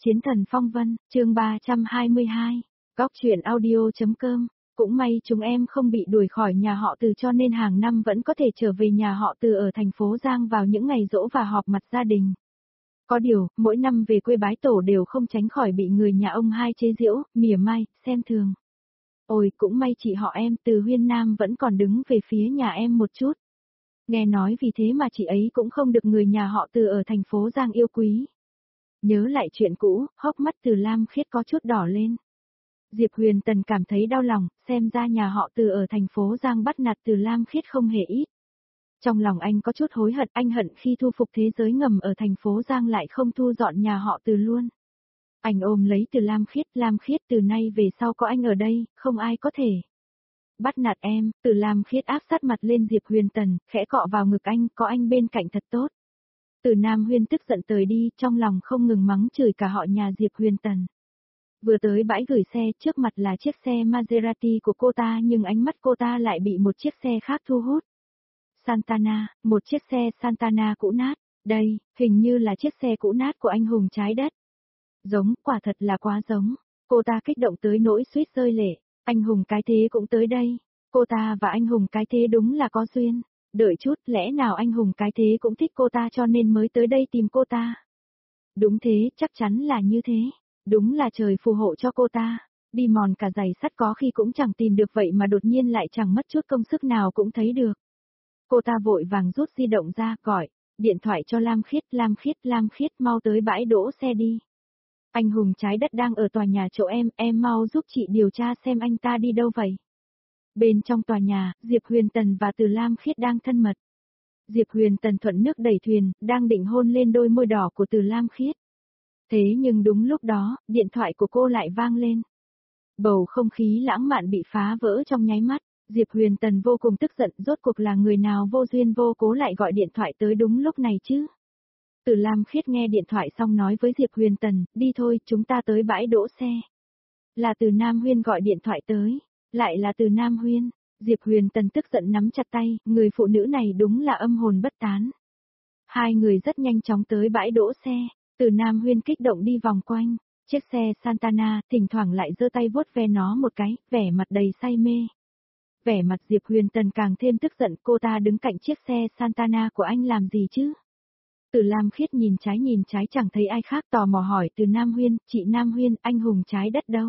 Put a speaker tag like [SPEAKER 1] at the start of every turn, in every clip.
[SPEAKER 1] Chiến thần phong vân, chương 322, góc truyện audio.com. Cũng may chúng em không bị đuổi khỏi nhà họ Từ cho nên hàng năm vẫn có thể trở về nhà họ Từ ở thành phố Giang vào những ngày giỗ và họp mặt gia đình. Có điều, mỗi năm về quê bái tổ đều không tránh khỏi bị người nhà ông hai chế giễu, mỉa mai, xem thường. Ôi, cũng may chị họ em Từ Huyên Nam vẫn còn đứng về phía nhà em một chút. Nghe nói vì thế mà chị ấy cũng không được người nhà họ Từ ở thành phố Giang yêu quý. Nhớ lại chuyện cũ, hốc mắt Từ Lam Khiết có chút đỏ lên. Diệp Huyền Tần cảm thấy đau lòng, xem ra nhà họ Từ ở thành phố Giang bắt nạt Từ Lam Khiết không hề ít. Trong lòng anh có chút hối hận, anh hận khi thu phục thế giới ngầm ở thành phố Giang lại không thu dọn nhà họ Từ luôn. Anh ôm lấy Từ Lam Khiết từ nay về sau có anh ở đây, không ai có thể bắt nạt em. Từ Lam Khiết áp sát mặt lên Diệp Huyền Tần, khẽ cọ vào ngực anh, có anh bên cạnh thật tốt. Từ Nam Huyên tức giận tới đi, trong lòng không ngừng mắng chửi cả họ nhà Diệp Huyền Tần. Vừa tới bãi gửi xe, trước mặt là chiếc xe Maserati của cô ta nhưng ánh mắt cô ta lại bị một chiếc xe khác thu hút. Santana, một chiếc xe Santana cũ nát, đây, hình như là chiếc xe cũ nát của anh hùng trái đất. Giống, quả thật là quá giống. Cô ta kích động tới nỗi suýt rơi lệ, anh hùng cái thế cũng tới đây. Cô ta và anh hùng cái thế đúng là có duyên. Đợi chút, lẽ nào anh hùng cái thế cũng thích cô ta cho nên mới tới đây tìm cô ta? Đúng thế, chắc chắn là như thế. Đúng là trời phù hộ cho cô ta. Đi mòn cả giày sắt có khi cũng chẳng tìm được vậy mà đột nhiên lại chẳng mất chút công sức nào cũng thấy được. Cô ta vội vàng rút di động ra, gọi điện thoại cho Lam Khiết, mau tới bãi đỗ xe đi. Anh hùng trái đất đang ở tòa nhà chỗ em mau giúp chị điều tra xem anh ta đi đâu vậy. Bên trong tòa nhà, Diệp Huyền Tần và Từ Lam Khiết đang thân mật. Diệp Huyền Tần thuận nước đẩy thuyền, đang định hôn lên đôi môi đỏ của Từ Lam Khiết. Thế nhưng đúng lúc đó, điện thoại của cô lại vang lên. Bầu không khí lãng mạn bị phá vỡ trong nháy mắt, Diệp Huyền Tần vô cùng tức giận, rốt cuộc là người nào vô duyên vô cố lại gọi điện thoại tới đúng lúc này chứ. Từ Lam Khiết nghe điện thoại xong nói với Diệp Huyền Tần, đi thôi, chúng ta tới bãi đỗ xe. Là Từ Nam Huyên gọi điện thoại tới, lại là Từ Nam Huyên. Diệp Huyền Tần tức giận nắm chặt tay, người phụ nữ này đúng là âm hồn bất tán. Hai người rất nhanh chóng tới bãi đỗ xe, Từ Nam Huyên kích động đi vòng quanh chiếc xe Santana, thỉnh thoảng lại giơ tay vuốt ve nó một cái, vẻ mặt đầy say mê. Vẻ mặt Diệp Huyền Tần càng thêm tức giận, cô ta đứng cạnh chiếc xe Santana của anh làm gì chứ? Từ Lam Khiết nhìn trái chẳng thấy ai khác, tò mò hỏi Từ Nam Huyên, chị Nam Huyên, anh hùng trái đất đâu?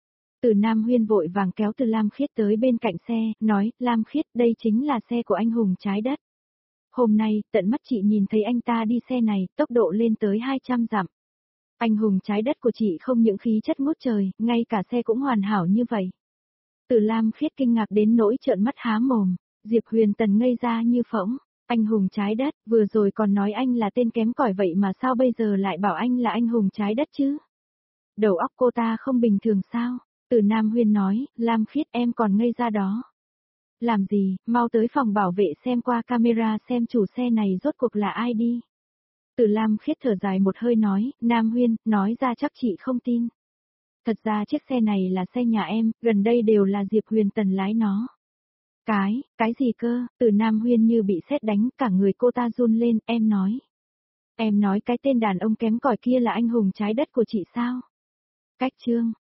[SPEAKER 1] Từ Nam Huyên vội vàng kéo Từ Lam Khiết tới bên cạnh xe, nói, Lam Khiết, đây chính là xe của anh hùng trái đất. Hôm nay, tận mắt chị nhìn thấy anh ta đi xe này, tốc độ lên tới 200 dặm. Anh hùng trái đất của chị không những khí chất ngút trời, ngay cả xe cũng hoàn hảo như vậy. Từ Lam Khiết kinh ngạc đến nỗi trợn mắt há mồm, Diệp Huyền Tần ngây ra như phỗng. Anh hùng trái đất, vừa rồi còn nói anh là tên kém cỏi vậy mà sao bây giờ lại bảo anh là anh hùng trái đất chứ? Đầu óc cô ta không bình thường sao? Từ Nam Huyên nói, Lam Khiết em còn ngây ra đó. Làm gì, mau tới phòng bảo vệ xem qua camera xem chủ xe này rốt cuộc là ai đi. Từ Lam Khiết thở dài một hơi nói, Nam Huyên, nói ra chắc chị không tin. Thật ra chiếc xe này là xe nhà em, gần đây đều là Diệp Huyền Tần lái nó. Cái gì cơ? Từ Nam Huyên như bị sét đánh, cả người cô ta run lên, em nói. Em nói cái tên đàn ông kém cỏi kia là anh hùng trái đất của chị sao? Cách chương.